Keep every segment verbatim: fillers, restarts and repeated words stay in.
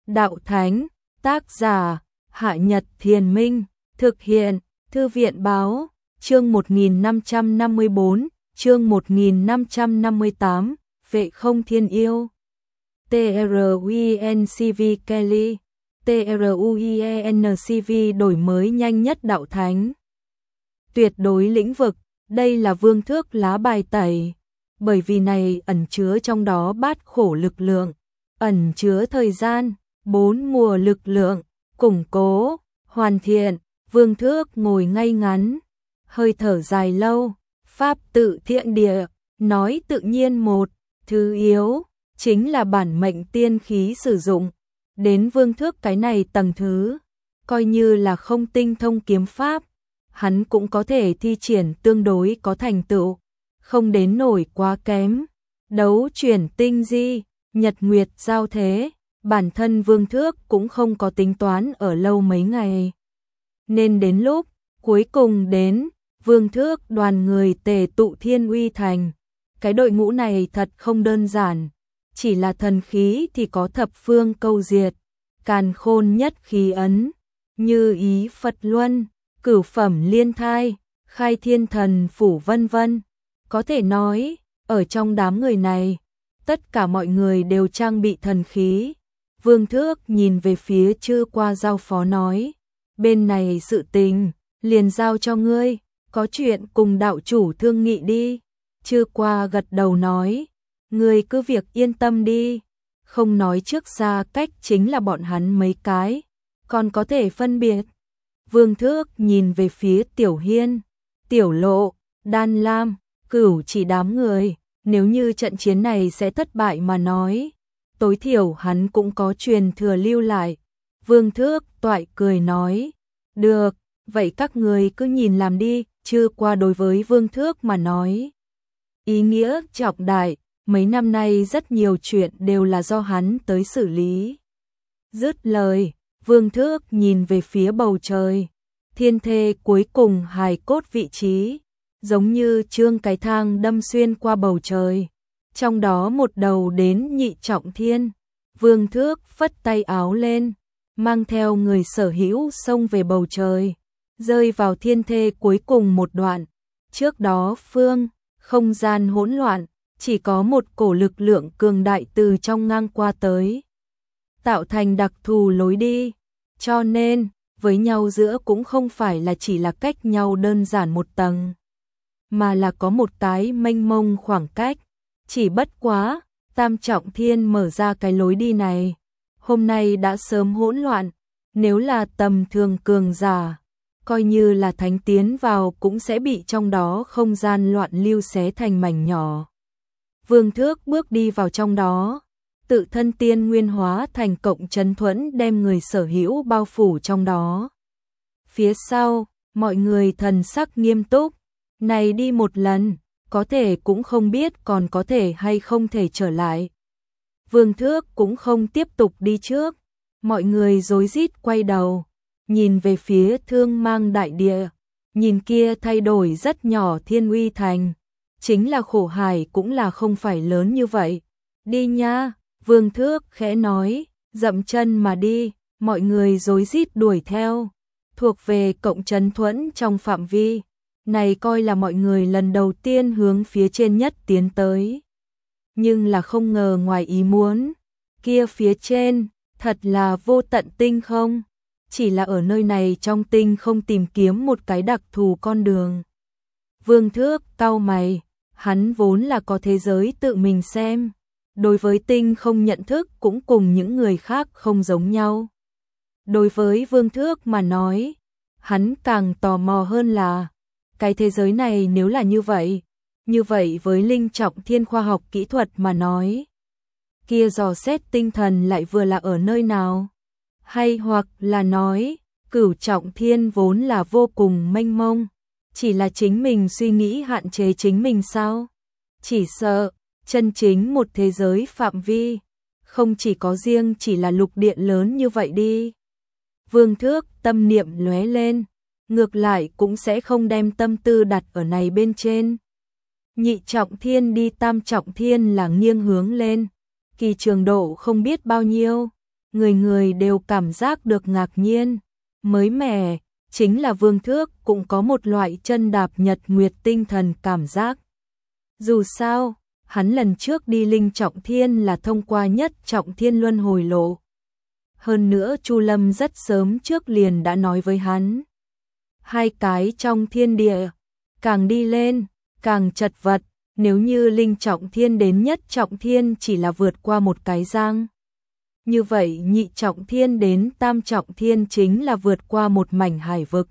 Đạo Thánh, tác giả, Hạ Nhật Thiền Minh, thực hiện, Thư viện Báo, chương một nghìn năm trăm năm mươi tư, chương một nghìn năm trăm năm mươi tám, Vệ Không Thiên Yêu. tê rờ u en xê vê Kelly, tê rờ u en xê vê đổi mới nhanh nhất Đạo Thánh. Tuyệt đối lĩnh vực, đây là vương thước lá bài tẩy, bởi vì này ẩn chứa trong đó bát khổ lực lượng, ẩn chứa thời gian, bốn mùa lực lượng, củng cố, hoàn thiện, vương thước ngồi ngay ngắn, hơi thở dài lâu, pháp tự thiện địa, nói tự nhiên một, thứ yếu, chính là bản mệnh tiên khí sử dụng, đến vương thước cái này tầng thứ, coi như là không tinh thông kiếm pháp, hắn cũng có thể thi triển tương đối có thành tựu, không đến nổi quá kém, đấu chuyển tinh di, nhật nguyệt giao thế, bản thân vương thước cũng không có tính toán ở lâu mấy ngày. Nên đến lúc, cuối cùng đến, vương thước đoàn người tề tụ Thiên Uy Thành, cái đội ngũ này thật không đơn giản, chỉ là thần khí thì có thập phương câu diệt, càn khôn nhất khí ấn, như ý Phật Luân, cửu phẩm liên thai, khai thiên thần phủ vân vân. Có thể nói, ở trong đám người này, tất cả mọi người đều trang bị thần khí. Vương Thước nhìn về phía Chư Qua giao phó nói, bên này sự tình, liền giao cho ngươi, có chuyện cùng đạo chủ thương nghị đi. Chư Qua gật đầu nói, ngươi cứ việc yên tâm đi, không nói trước xa cách chính là bọn hắn mấy cái, còn có thể phân biệt. Vương Thước nhìn về phía Tiểu Hiên, Tiểu Lộ, Đan Lam, Cửu Chỉ đám người, nếu như trận chiến này sẽ thất bại mà nói, tối thiểu hắn cũng có truyền thừa lưu lại. Vương Thước toại cười nói, được, vậy các người cứ nhìn làm đi. Chư Qua đối với Vương Thước mà nói, ý nghĩa trọng đại, mấy năm nay rất nhiều chuyện đều là do hắn tới xử lý. Dứt lời, Vương Thước nhìn về phía bầu trời, thiên thê cuối cùng hài cốt vị trí, giống như trương cái thang đâm xuyên qua bầu trời, trong đó một đầu đến Nhị Trọng Thiên. Vương Thước phất tay áo lên, mang theo người sở hữu xông về bầu trời, rơi vào thiên thê cuối cùng một đoạn. Trước đó phương, không gian hỗn loạn, chỉ có một cổ lực lượng cường đại từ trong ngang qua tới, tạo thành đặc thù lối đi, cho nên, với nhau giữa cũng không phải là chỉ là cách nhau đơn giản một tầng, mà là có một cái mênh mông khoảng cách. Chỉ bất quá, Tam Trọng Thiên mở ra cái lối đi này, hôm nay đã sớm hỗn loạn, nếu là tầm thường cường giả, coi như là thánh tiến vào cũng sẽ bị trong đó không gian loạn lưu xé thành mảnh nhỏ. Vương Thước bước đi vào trong đó, tự thân tiên nguyên hóa thành cộng trấn thuẫn đem người sở hữu bao phủ trong đó. Phía sau, mọi người thần sắc nghiêm túc, này đi một lần, có thể cũng không biết còn có thể hay không thể trở lại. Vương Thước cũng không tiếp tục đi trước, mọi người rối rít quay đầu, nhìn về phía Thương Mang đại địa, nhìn kia thay đổi rất nhỏ Thiên Uy Thành, chính là khổ hải cũng là không phải lớn như vậy. Đi nha, Vương Thước khẽ nói, dậm chân mà đi, mọi người rối rít đuổi theo, thuộc về cộng trấn thuẫn trong phạm vi. Này coi là mọi người lần đầu tiên hướng phía trên nhất tiến tới. Nhưng là không ngờ ngoài ý muốn, kia phía trên, thật là vô tận tinh không, chỉ là ở nơi này trong tinh không tìm kiếm một cái đặc thù con đường. Vương Thước cau mày, hắn vốn là có thế giới tự mình xem, đối với tinh không nhận thức cũng cùng những người khác không giống nhau. Đối với Vương Thước mà nói, hắn càng tò mò hơn là, cái thế giới này nếu là như vậy, như vậy với Linh Trọng Thiên khoa học kỹ thuật mà nói, kia dò xét tinh thần lại vừa là ở nơi nào? Hay hoặc là nói, Cửu Trọng Thiên vốn là vô cùng mênh mông, chỉ là chính mình suy nghĩ hạn chế chính mình sao? Chỉ sợ, chân chính một thế giới phạm vi, không chỉ có riêng chỉ là lục địa lớn như vậy đi. Vương Thước tâm niệm lóe lên, ngược lại cũng sẽ không đem tâm tư đặt ở này bên trên. Nhị Trọng Thiên đi Tam Trọng Thiên là nghiêng hướng lên, kỳ trường độ không biết bao nhiêu, người người đều cảm giác được ngạc nhiên, mới mẻ, chính là Vương Thước cũng có một loại chân đạp nhật nguyệt tinh thần cảm giác. Dù sao, hắn lần trước đi Linh Trọng Thiên là thông qua Nhất Trọng Thiên luân hồi lộ. Hơn nữa Chu Lâm rất sớm trước liền đã nói với hắn. Hai cái trong thiên địa, càng đi lên, càng chật vật, nếu như Linh Trọng Thiên đến Nhất Trọng Thiên chỉ là vượt qua một cái giang. Như vậy Nhị Trọng Thiên đến Tam Trọng Thiên chính là vượt qua một mảnh hải vực.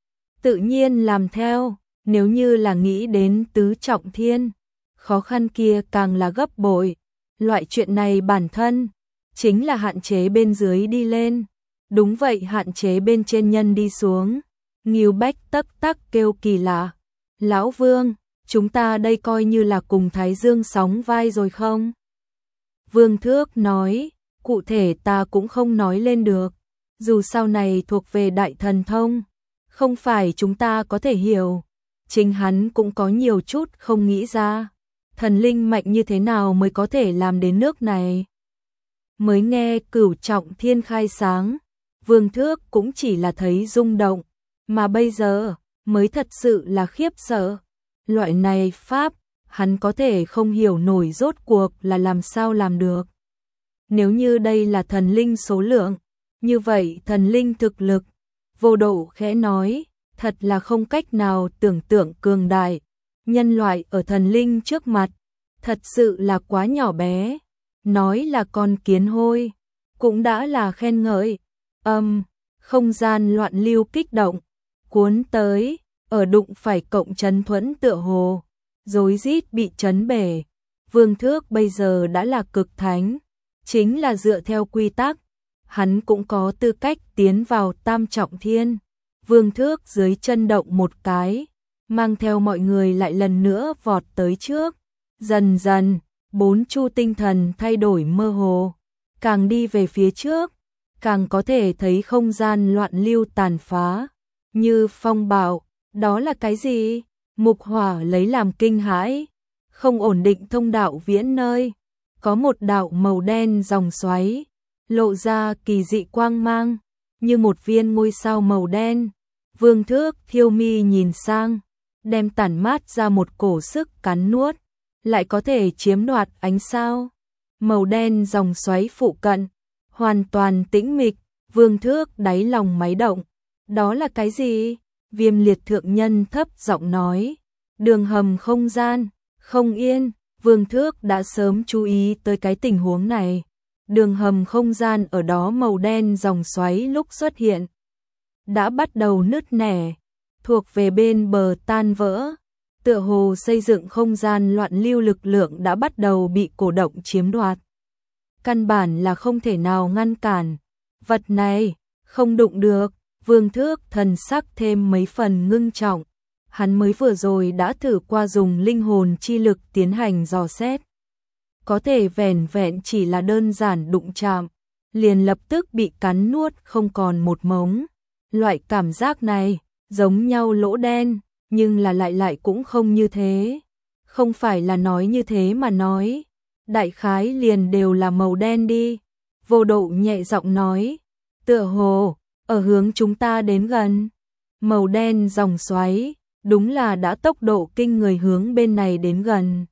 Tự nhiên làm theo, nếu như là nghĩ đến Tứ Trọng Thiên, khó khăn kia càng là gấp bội. Loại chuyện này bản thân chính là hạn chế bên dưới đi lên. Đúng vậy, hạn chế bên trên nhân đi xuống. Ngưu Bách tắc tắc kêu kỳ lạ. Lão Vương, chúng ta đây coi như là cùng Thái Dương sóng vai rồi không? Vương Thước nói, cụ thể ta cũng không nói lên được. Dù sau này thuộc về đại thần thông, không phải chúng ta có thể hiểu. Chính hắn cũng có nhiều chút không nghĩ ra. Thần linh mạnh như thế nào mới có thể làm đến nước này? Mới nghe Cửu Trọng Thiên khai sáng, Vương Thước cũng chỉ là thấy rung động, mà bây giờ mới thật sự là khiếp sợ. Loại này pháp, hắn có thể không hiểu nổi rốt cuộc là làm sao làm được. Nếu như đây là thần linh số lượng, như vậy thần linh thực lực, Vô Độ khẽ nói, thật là không cách nào tưởng tượng cường đại. Nhân loại ở thần linh trước mặt, thật sự là quá nhỏ bé. Nói là con kiến hôi, cũng đã là khen ngợi. Âm, không gian loạn lưu kích động, cuốn tới, ở đụng phải cộng chấn thuẫn tựa hồ, rối rít bị chấn bể. Vương Thước bây giờ đã là cực thánh, chính là dựa theo quy tắc, hắn cũng có tư cách tiến vào Tam Trọng Thiên. Vương Thước dưới chân động một cái, mang theo mọi người lại lần nữa vọt tới trước. Dần dần, bốn chu tinh thần thay đổi mơ hồ, càng đi về phía trước, càng có thể thấy không gian loạn lưu tàn phá, như phong bạo. Đó là cái gì? Mục Hỏa lấy làm kinh hãi, không ổn định thông đạo viễn nơi, có một đạo màu đen dòng xoáy, lộ ra kỳ dị quang mang, như một viên ngôi sao màu đen. Vương Thước thiêu mi nhìn sang, đem tản mát ra một cổ sức cắn nuốt, lại có thể chiếm đoạt ánh sao. Màu đen dòng xoáy phụ cận, hoàn toàn tĩnh mịch. Vương Thước đáy lòng máy động. Đó là cái gì? Viêm Liệt thượng nhân thấp giọng nói. Đường hầm không gian, không yên. Vương Thước đã sớm chú ý tới cái tình huống này. Đường hầm không gian ở đó màu đen dòng xoáy lúc xuất hiện đã bắt đầu nứt nẻ, thuộc về bên bờ tan vỡ. Tựa hồ xây dựng không gian loạn lưu lực lượng đã bắt đầu bị cổ động chiếm đoạt. Căn bản là không thể nào ngăn cản. Vật này, không đụng được. Vương Thước thần sắc thêm mấy phần ngưng trọng. Hắn mới vừa rồi đã thử qua dùng linh hồn chi lực tiến hành dò xét. Có thể vẻn vẹn chỉ là đơn giản đụng chạm, liền lập tức bị cắn nuốt không còn một mống. Loại cảm giác này, giống nhau lỗ đen, nhưng là lại lại cũng không như thế. Không phải là nói như thế mà nói. Đại khái liền đều là màu đen đi. Vô Độ nhẹ giọng nói. Tựa hồ, ở hướng chúng ta đến gần. Màu đen dòng xoáy, đúng là đã tốc độ kinh người hướng bên này đến gần.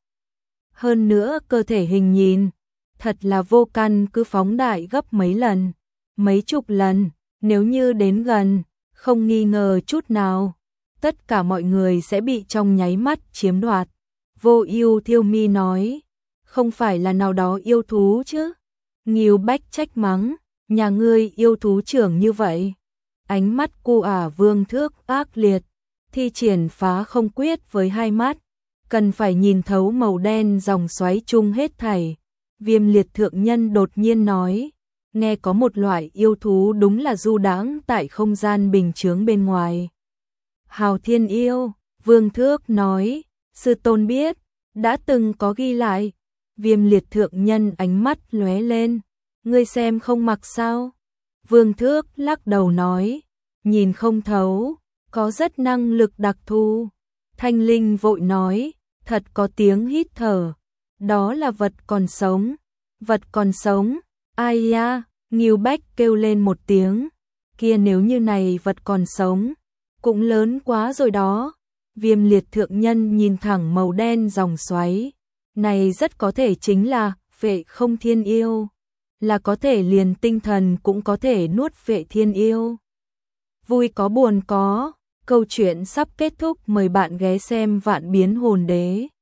Hơn nữa cơ thể hình nhìn, thật là vô căn cứ phóng đại gấp mấy lần, mấy chục lần. Nếu như đến gần, không nghi ngờ chút nào, tất cả mọi người sẽ bị trong nháy mắt chiếm đoạt. Vô Ưu thiêu mi nói, không phải là nào đó yêu thú chứ? Ngưu Bách trách mắng, nhà ngươi yêu thú trưởng như vậy. Ánh mắt cu ả Vương Thước ác liệt, thi triển phá không quyết với hai mắt, cần phải nhìn thấu màu đen dòng xoáy chung hết thảy. Viêm Liệt thượng nhân đột nhiên nói, nghe có một loại yêu thú đúng là du đãng tại không gian bình chướng bên ngoài. Hào Thiên yêu, Vương Thước nói, sư tôn biết, đã từng có ghi lại. Viêm Liệt thượng nhân ánh mắt lóe lên, ngươi xem không mặc sao? Vương Thước lắc đầu nói, nhìn không thấu, có rất năng lực đặc thù. Thanh Linh vội nói, thật có tiếng hít thở, đó là vật còn sống. Vật còn sống, ai ya, Ngưu Bách kêu lên một tiếng, kia nếu như này vật còn sống, cũng lớn quá rồi đó. Viêm liệt thượng nhân nhìn thẳng màu đen dòng xoáy, này rất có thể chính là Vệ Không Thiên Yêu, là có thể liền tinh thần cũng có thể nuốt Vệ Thiên Yêu. Vui có buồn có, câu chuyện sắp kết thúc, mời bạn ghé xem Vạn Biến Hồn Đế.